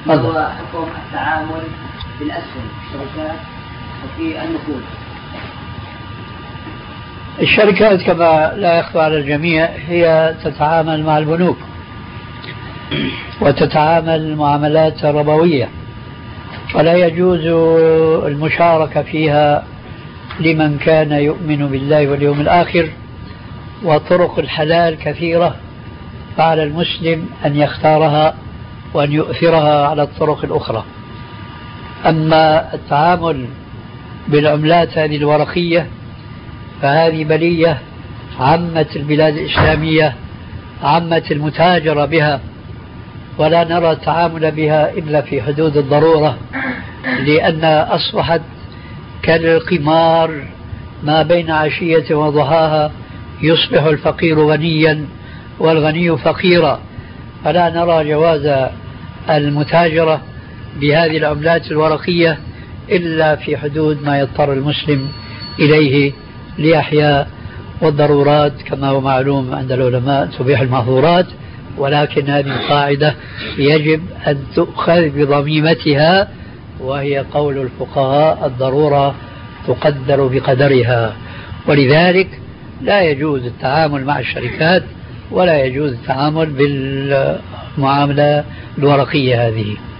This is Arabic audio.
هو حكم التعامل بالأسهم الشركات وفي النقود. الشركات كما لا يخفى على الجميع هي تتعامل مع البنوك وتتعامل معاملات ربوية، فلا يجوز المشاركة فيها لمن كان يؤمن بالله واليوم الآخر، وطرق الحلال كثيرة، فعلى المسلم أن يختارها وأن يؤثرها على الطرق الأخرى. أما التعامل بالعملات هذه الورقية فهذه بلية عمت البلاد الإسلامية، عمت المتاجرة بها، ولا نرى التعامل بها إلا في حدود الضرورة، لأن أصبحت كالقمار ما بين عشية وضحاها، يصبح الفقير غنيا والغني فقيرا، فلا نرى جواز المتاجرة بهذه العملات الورقية إلا في حدود ما يضطر المسلم إليه لأحياء والضرورات، كما هو معلوم عند العلماء تبيح المحظورات، ولكن هذه القاعدة يجب أن تؤخذ بضميمتها، وهي قول الفقهاء: الضرورة تقدر بقدرها. ولذلك لا يجوز التعامل مع الشركات ولا يجوز التعامل بالمعاملة الورقية هذه.